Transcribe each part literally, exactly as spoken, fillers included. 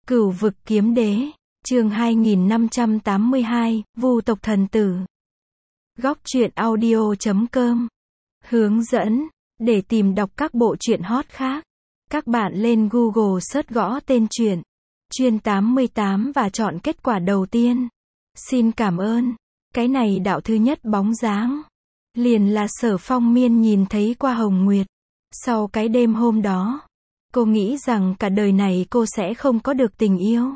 Cửu vực kiếm đế, chương hai nghìn năm trăm tám mươi hai, Vu tộc thần tử. Góc truyện audio chấm com. Hướng dẫn, để tìm đọc các bộ truyện hot khác, các bạn lên Google search gõ tên truyện Chuyên tám mươi tám và chọn kết quả đầu tiên. Xin cảm ơn. Cái này đạo thứ nhất bóng dáng. Liền là Sở Phong Miên nhìn thấy qua Hồng Nguyệt. Sau cái đêm hôm đó, cô nghĩ rằng cả đời này cô sẽ không có được tình yêu.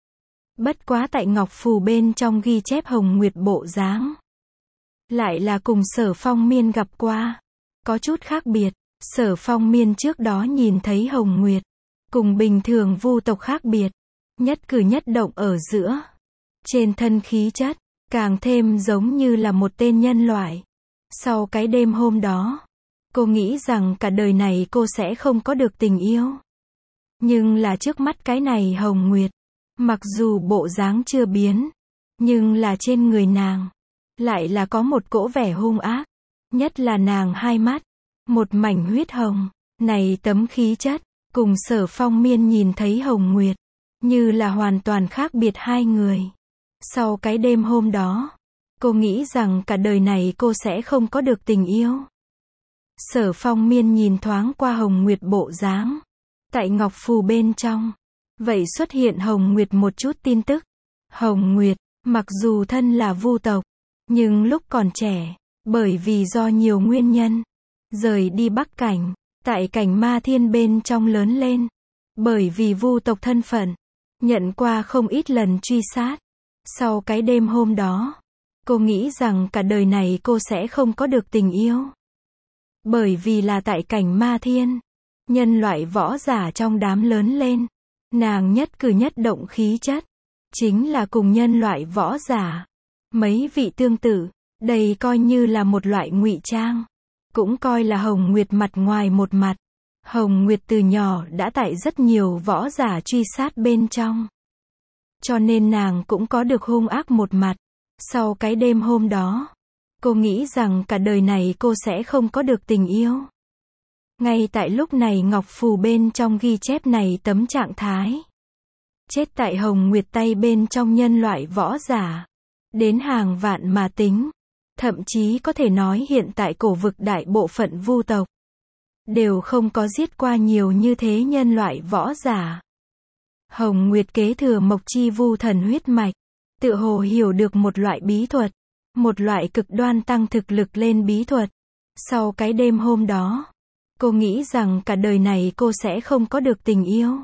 Bất quá tại ngọc phù bên trong ghi chép Hồng Nguyệt bộ dáng, lại là cùng Sở Phong Miên gặp qua. Có chút khác biệt, Sở Phong Miên trước đó nhìn thấy Hồng Nguyệt, cùng bình thường vu tộc khác biệt. Nhất cử nhất động ở giữa, trên thân khí chất, càng thêm giống như là một tên nhân loại. Sau cái đêm hôm đó, cô nghĩ rằng cả đời này cô sẽ không có được tình yêu. Nhưng là trước mắt cái này Hồng Nguyệt, mặc dù bộ dáng chưa biến, nhưng là trên người nàng, lại là có một cỗ vẻ hung ác. Nhất là nàng hai mắt, một mảnh huyết hồng, này tấm khí chất, cùng Sở Phong Miên nhìn thấy Hồng Nguyệt, như là hoàn toàn khác biệt hai người. Sau cái đêm hôm đó, cô nghĩ rằng cả đời này cô sẽ không có được tình yêu. Sở Phong Miên nhìn thoáng qua Hồng Nguyệt bộ dáng, tại ngọc phù bên trong, vậy xuất hiện Hồng Nguyệt một chút tin tức. Hồng Nguyệt, mặc dù thân là vu tộc, nhưng lúc còn trẻ, bởi vì do nhiều nguyên nhân, rời đi Bắc Cảnh, tại cảnh Ma Thiên bên trong lớn lên. Bởi vì vu tộc thân phận, nhận qua không ít lần truy sát. Sau cái đêm hôm đó, cô nghĩ rằng cả đời này cô sẽ không có được tình yêu. Bởi vì là tại cảnh Ma Thiên, nhân loại võ giả trong đám lớn lên, nàng nhất cử nhất động khí chất, chính là cùng nhân loại võ giả mấy vị tương tự. Đây coi như là một loại ngụy trang, cũng coi là Hồng Nguyệt mặt ngoài một mặt. Hồng Nguyệt từ nhỏ đã tại rất nhiều võ giả truy sát bên trong, cho nên nàng cũng có được hung ác một mặt. Sau cái đêm hôm đó, cô nghĩ rằng cả đời này cô sẽ không có được tình yêu. Ngay tại lúc này ngọc phù bên trong ghi chép này tấm trạng thái, chết tại Hồng Nguyệt tay bên trong nhân loại võ giả, đến hàng vạn mà tính. Thậm chí có thể nói hiện tại cổ vực đại bộ phận vu tộc, đều không có giết qua nhiều như thế nhân loại võ giả. Hồng Nguyệt kế thừa Mộc Chi Vu thần huyết mạch, tự hồ hiểu được một loại bí thuật, một loại cực đoan tăng thực lực lên bí thuật. Sau cái đêm hôm đó, cô nghĩ rằng cả đời này cô sẽ không có được tình yêu.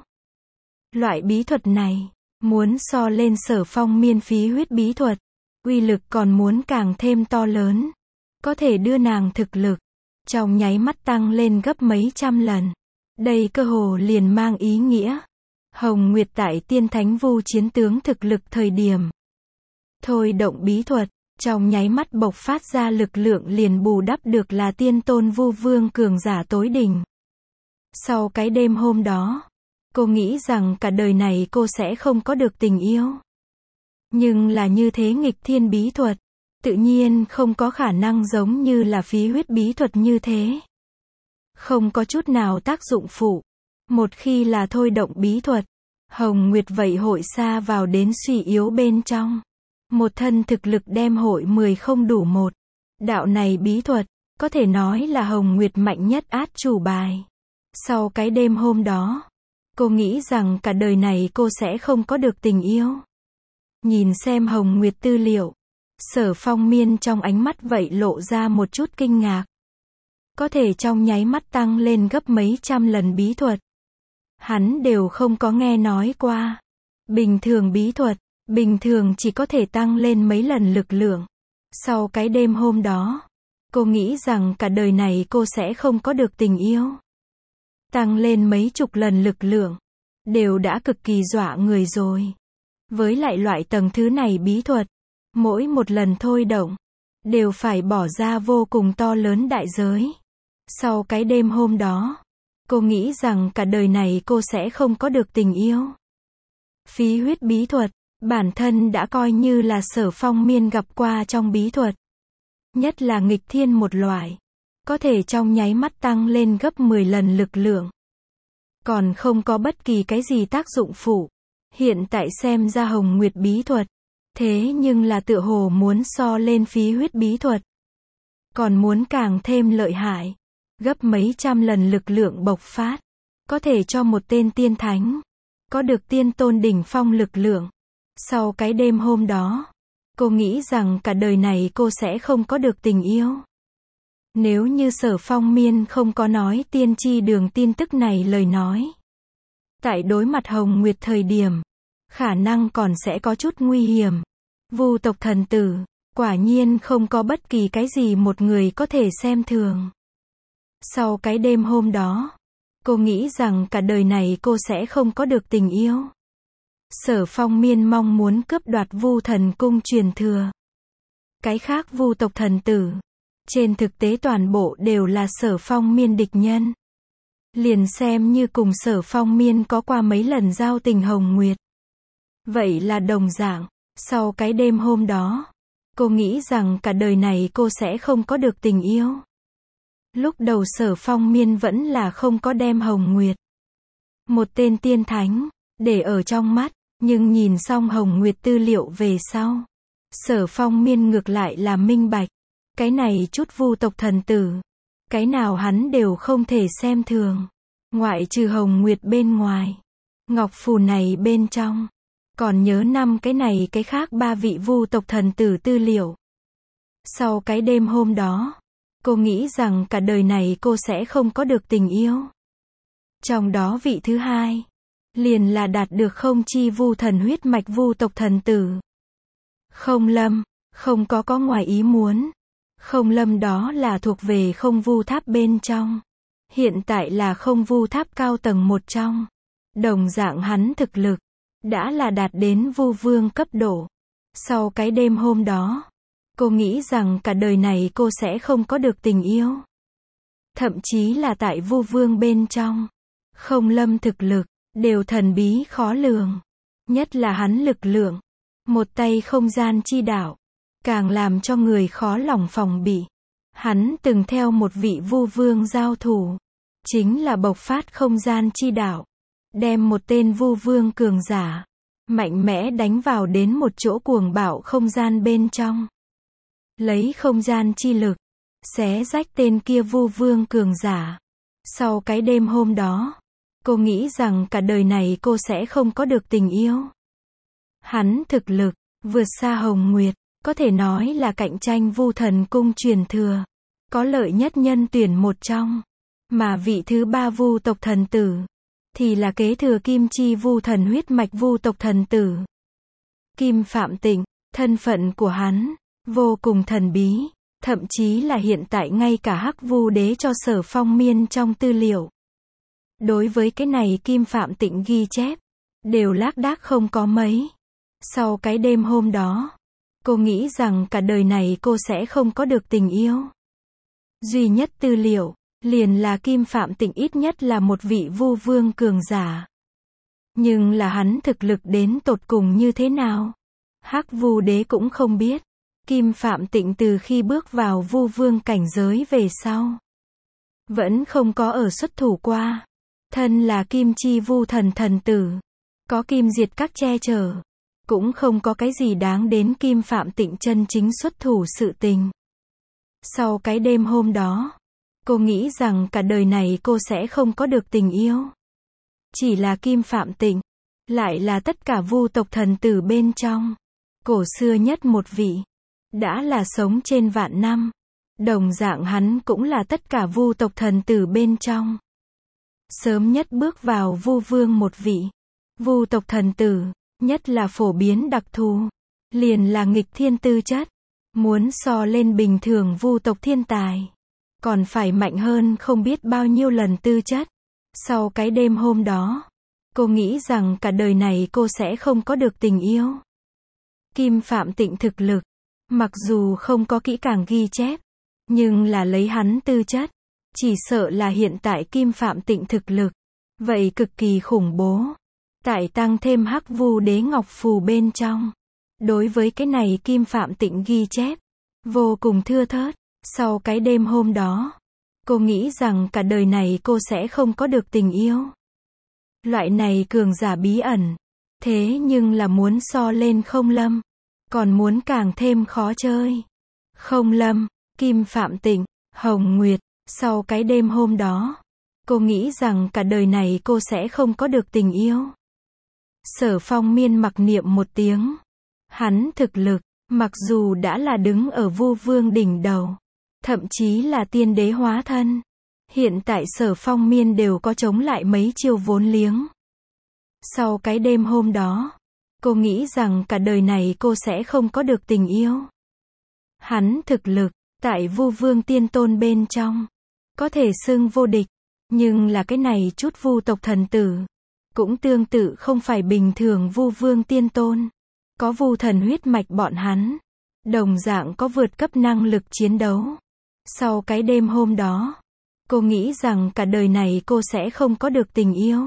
Loại bí thuật này, muốn so lên Sở Phong Miên phí huyết bí thuật, uy lực còn muốn càng thêm to lớn. Có thể đưa nàng thực lực trong nháy mắt tăng lên gấp mấy trăm lần. Đây cơ hồ liền mang ý nghĩa Hồng Nguyệt tại tiên thánh vu chiến tướng thực lực thời điểm thôi động bí thuật, trong nháy mắt bộc phát ra lực lượng liền bù đắp được là tiên tôn vu vương cường giả tối đỉnh. Sau cái đêm hôm đó, cô nghĩ rằng cả đời này cô sẽ không có được tình yêu. Nhưng là như thế nghịch thiên bí thuật, tự nhiên không có khả năng giống như là phí huyết bí thuật như thế. Không có chút nào tác dụng phụ. Một khi là thôi động bí thuật, Hồng Nguyệt vậy hội xa vào đến suy yếu bên trong. Một thân thực lực đem hội mười không đủ một. Đạo này bí thuật, có thể nói là Hồng Nguyệt mạnh nhất át chủ bài. Sau cái đêm hôm đó, cô nghĩ rằng cả đời này cô sẽ không có được tình yêu. Nhìn xem Hồng Nguyệt tư liệu, Sở Phong Miên trong ánh mắt vậy lộ ra một chút kinh ngạc. Có thể trong nháy mắt tăng lên gấp mấy trăm lần bí thuật, hắn đều không có nghe nói qua. Bình thường bí thuật, bình thường chỉ có thể tăng lên mấy lần lực lượng. Sau cái đêm hôm đó, cô nghĩ rằng cả đời này cô sẽ không có được tình yêu. Tăng lên mấy chục lần lực lượng, đều đã cực kỳ dọa người rồi. Với lại loại tầng thứ này bí thuật, mỗi một lần thôi động, đều phải bỏ ra vô cùng to lớn đại giới. Sau cái đêm hôm đó, cô nghĩ rằng cả đời này cô sẽ không có được tình yêu. Phí huyết bí thuật, bản thân đã coi như là Sở Phong Miên gặp qua trong bí thuật. Nhất là nghịch thiên một loại, có thể trong nháy mắt tăng lên gấp mười lần lực lượng. Còn không có bất kỳ cái gì tác dụng phụ. Hiện tại xem ra Hồng Nguyệt bí thuật. Thế nhưng là tựa hồ muốn so lên Phí Huyết bí thuật. Còn muốn càng thêm lợi hại. Gấp mấy trăm lần lực lượng bộc phát. Có thể cho một tên tiên thánh. Có được tiên tôn đỉnh phong lực lượng. Sau cái đêm hôm đó. Cô nghĩ rằng cả đời này cô sẽ không có được tình yêu. Nếu như Sở Phong Miên không có nói tiên tri đường tin tức này lời nói. Tại đối mặt Hồng Nguyệt thời điểm. Khả năng còn sẽ có chút nguy hiểm. Vu tộc thần tử. Quả nhiên không có bất kỳ cái gì một người có thể xem thường. Sau cái đêm hôm đó. Cô nghĩ rằng cả đời này cô sẽ không có được tình yêu. Sở Phong Miên mong muốn cướp đoạt Vu Thần Cung truyền thừa. Cái khác Vu tộc thần tử. Trên thực tế toàn bộ đều là Sở Phong Miên địch nhân. Liền xem như cùng Sở Phong Miên có qua mấy lần giao tình Hồng Nguyệt. Vậy là đồng dạng. Sau cái đêm hôm đó. Cô nghĩ rằng cả đời này cô sẽ không có được tình yêu. Lúc đầu Sở Phong Miên vẫn là không có đem Hồng Nguyệt. Một tên tiên thánh. Để ở trong mắt. Nhưng nhìn xong Hồng Nguyệt tư liệu về sau. Sở Phong Miên ngược lại là minh bạch. Cái này chút Vu tộc thần tử. Cái nào hắn đều không thể xem thường. Ngoại trừ Hồng Nguyệt bên ngoài. Ngọc phù này bên trong. Còn nhớ năm cái này cái khác ba vị Vu tộc thần tử tư liệu. Sau cái đêm hôm đó. Cô nghĩ rằng cả đời này cô sẽ không có được tình yêu. Trong đó vị thứ hai. Liền là đạt được không chi Vu thần huyết mạch Vu tộc thần tử. Không Lâm. Không có có ngoài ý muốn. Không Lâm đó là thuộc về không Vu tháp bên trong. Hiện tại là không Vu tháp cao tầng một trong. Đồng dạng hắn thực lực. Đã là đạt đến Vu vương cấp độ. Sau cái đêm hôm đó. Cô nghĩ rằng cả đời này cô sẽ không có được tình yêu. Thậm chí là tại Vu vương bên trong. Không Lâm thực lực. Đều thần bí khó lường. Nhất là hắn lực lượng. Một tay không gian chi đạo. Càng làm cho người khó lòng phòng bị. Hắn từng theo một vị Vu vương giao thủ. Chính là bộc phát không gian chi đạo. Đem một tên Vu vương cường giả. Mạnh mẽ đánh vào đến một chỗ cuồng bạo không gian bên trong. Lấy không gian chi lực. Xé rách tên kia Vu vương cường giả. Sau cái đêm hôm đó. Cô nghĩ rằng cả đời này cô sẽ không có được tình yêu. Hắn thực lực. Vượt xa Hồng Nguyệt. Có thể nói là cạnh tranh Vu thần cung truyền thừa. Có lợi nhất nhân tuyển một trong. Mà vị thứ ba Vu tộc thần tử. Thì là kế thừa Kim chi Vu thần huyết mạch Vu tộc thần tử. Kim Phạm Tịnh. Thân phận của hắn. Vô cùng thần bí. Thậm chí là hiện tại ngay cả Hắc Vu đế cho Sở Phong Miên trong tư liệu. Đối với cái này Kim Phạm Tịnh ghi chép. Đều lác đác không có mấy. Sau cái đêm hôm đó. Cô nghĩ rằng cả đời này cô sẽ không có được tình yêu. Duy nhất tư liệu. Liền là Kim Phạm Tịnh ít nhất là một vị Vu vương cường giả. Nhưng là hắn thực lực đến tột cùng như thế nào? Hắc Vu đế cũng không biết. Kim Phạm Tịnh từ khi bước vào Vu vương cảnh giới về sau. Vẫn không có ở xuất thủ qua. Thân là Kim chi Vu thần thần tử. Có Kim diệt các che chở. Cũng không có cái gì đáng đến Kim Phạm Tịnh chân chính xuất thủ sự tình. Sau cái đêm hôm đó. Cô nghĩ rằng cả đời này cô sẽ không có được tình yêu. Chỉ là Kim Phạm Tịnh. Lại là tất cả Vu tộc thần tử bên trong. Cổ xưa nhất một vị. Đã là sống trên vạn năm. Đồng dạng hắn cũng là tất cả Vu tộc thần tử bên trong. Sớm nhất bước vào Vu vương một vị. Vu tộc thần tử. Nhất là phổ biến đặc thù. Liền là nghịch thiên tư chất. Muốn so lên bình thường Vu tộc thiên tài. Còn phải mạnh hơn không biết bao nhiêu lần tư chất. Sau cái đêm hôm đó. Cô nghĩ rằng cả đời này cô sẽ không có được tình yêu. Kim Phạm Tịnh thực lực. Mặc dù không có kỹ càng ghi chép. Nhưng là lấy hắn tư chất. Chỉ sợ là hiện tại Kim Phạm Tịnh thực lực. Vậy cực kỳ khủng bố. Tại tăng thêm Hắc Vu đế ngọc phù bên trong. Đối với cái này Kim Phạm Tịnh ghi chép. Vô cùng thưa thớt. Sau cái đêm hôm đó. Cô nghĩ rằng cả đời này cô sẽ không có được tình yêu. Loại này cường giả bí ẩn. Thế nhưng là muốn so lên Không Lâm, còn muốn càng thêm khó chơi. Không Lâm, Kim Phạm Tịnh, Hồng Nguyệt, sau cái đêm hôm đó, cô nghĩ rằng cả đời này cô sẽ không có được tình yêu. Sở Phong Miên mặc niệm một tiếng. Hắn thực lực, mặc dù đã là đứng ở Vu Vương đỉnh đầu, thậm chí là tiên đế hóa thân, hiện tại Sở Phong Miên đều có chống lại mấy chiêu vốn liếng. Sau cái đêm hôm đó, cô nghĩ rằng cả đời này cô sẽ không có được tình yêu. Hắn thực lực, tại Vu Vương tiên tôn bên trong, có thể xưng vô địch, nhưng là cái này chút Vu tộc thần tử, cũng tương tự không phải bình thường Vu Vương tiên tôn. Có Vu thần huyết mạch bọn hắn, đồng dạng có vượt cấp năng lực chiến đấu. Sau cái đêm hôm đó, cô nghĩ rằng cả đời này cô sẽ không có được tình yêu.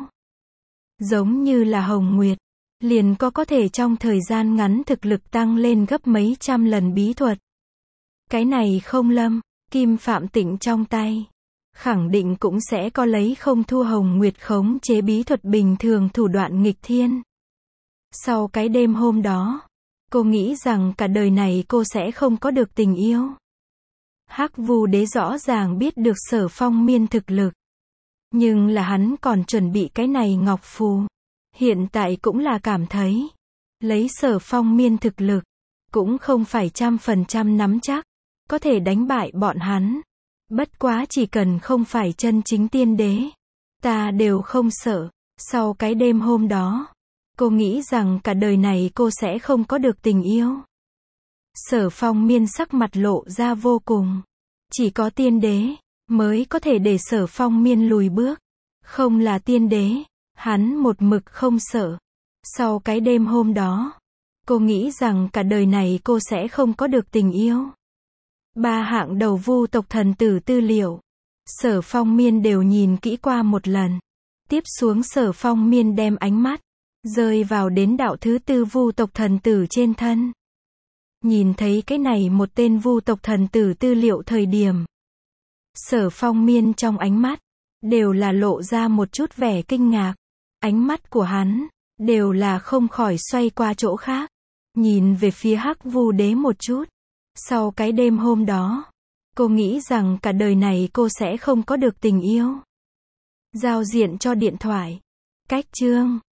Giống như là Hồng Nguyệt, liền có có thể trong thời gian ngắn thực lực tăng lên gấp mấy trăm lần bí thuật. Cái này Không Lâm, Kim Phạm Tịnh trong tay, khẳng định cũng sẽ có lấy không thua Hồng Nguyệt khống chế bí thuật bình thường thủ đoạn nghịch thiên. Sau cái đêm hôm đó, cô nghĩ rằng cả đời này cô sẽ không có được tình yêu. Hắc Vu Đế rõ ràng biết được Sở Phong Miên thực lực, nhưng là hắn còn chuẩn bị cái này ngọc phù. Hiện tại cũng là cảm thấy, lấy Sở Phong Miên thực lực, cũng không phải trăm phần trăm nắm chắc, có thể đánh bại bọn hắn. Bất quá chỉ cần không phải chân chính tiên đế, ta đều không sợ. Sau cái đêm hôm đó, cô nghĩ rằng cả đời này cô sẽ không có được tình yêu. Sở Phong Miên sắc mặt lộ ra vô cùng. Chỉ có tiên đế, mới có thể để Sở Phong Miên lùi bước. Không là tiên đế, hắn một mực không sợ. Sau cái đêm hôm đó, cô nghĩ rằng cả đời này cô sẽ không có được tình yêu. Ba hạng đầu Vu tộc thần tử tư liệu, Sở Phong Miên đều nhìn kỹ qua một lần. Tiếp xuống Sở Phong Miên đem ánh mắt rơi vào đến đạo thứ tư Vu tộc thần tử trên thân. Nhìn thấy cái này một tên Vu tộc thần tử tư liệu thời điểm, Sở Phong Miên trong ánh mắt đều là lộ ra một chút vẻ kinh ngạc. Ánh mắt của hắn đều là không khỏi xoay qua chỗ khác, nhìn về phía Hắc Vu Đế một chút. Sau cái đêm hôm đó, cô nghĩ rằng cả đời này cô sẽ không có được tình yêu. Giao diện cho điện thoại. Cách chương